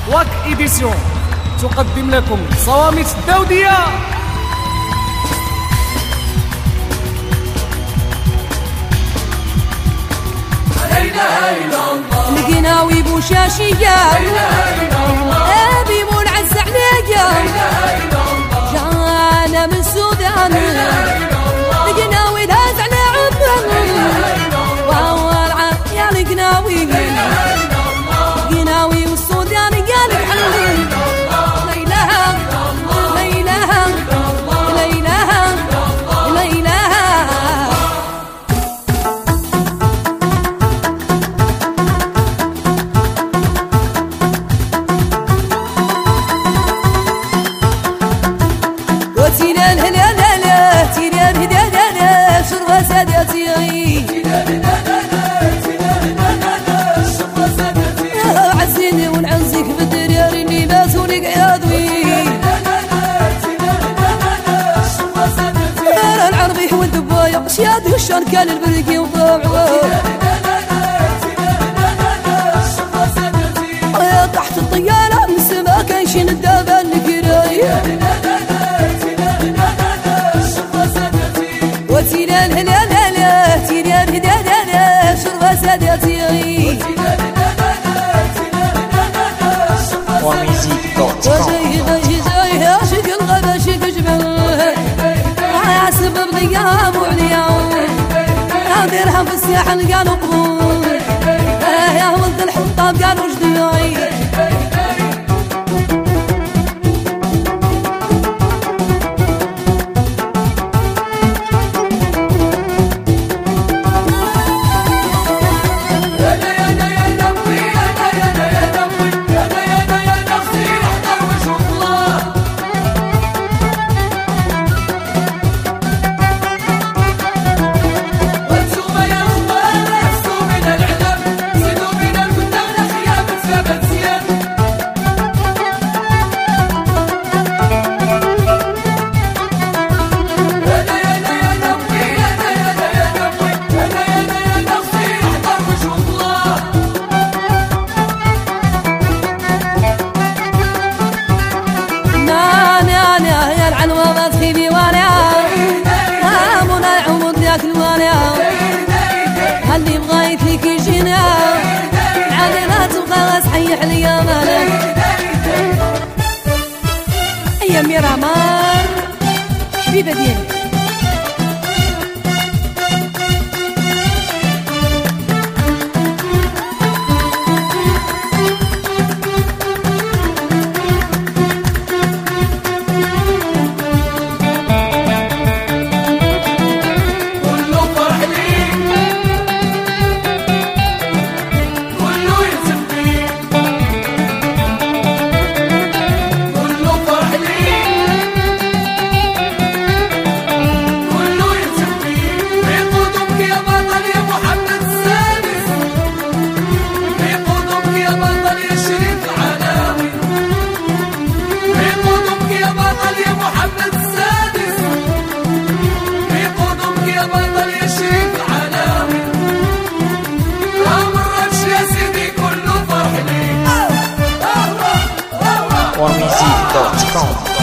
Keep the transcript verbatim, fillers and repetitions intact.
واك إيديسيون تقدم لكم صوامت الداودية. القناوي بوشاشية أبي منعز عليا جانا من السودان القناوي داز على عمره وأول عام يا القناوي القناوي والسودان قال بحلي لا إله لا إله لا إله لا إله. وتينا الهلا لا لا تينا الهدا لا لا شربة سادتي عزيني ونعزك بالدريار اللي باسوني قيادوي العربي والدبايا شياد الشان كان البرقي وضاعوا تحت الطيارة من السما كان شي ندابة الكراي وتينا الهلا لا لا تينا الهدا لا لا شربة سادتي وميزيك دوت وجاي غاي جاي عاشق الغابة شي تجبل يا سبب غياب وعليا نادرها في الساحل قالوا قبول يا ولد الحطاب قالوا جدوي اللي بغايت ليك يجينا عادي لا تبغى صحيح ليا مالك يا ميرامار حبيبه ديالي. وميزيك دوت كوم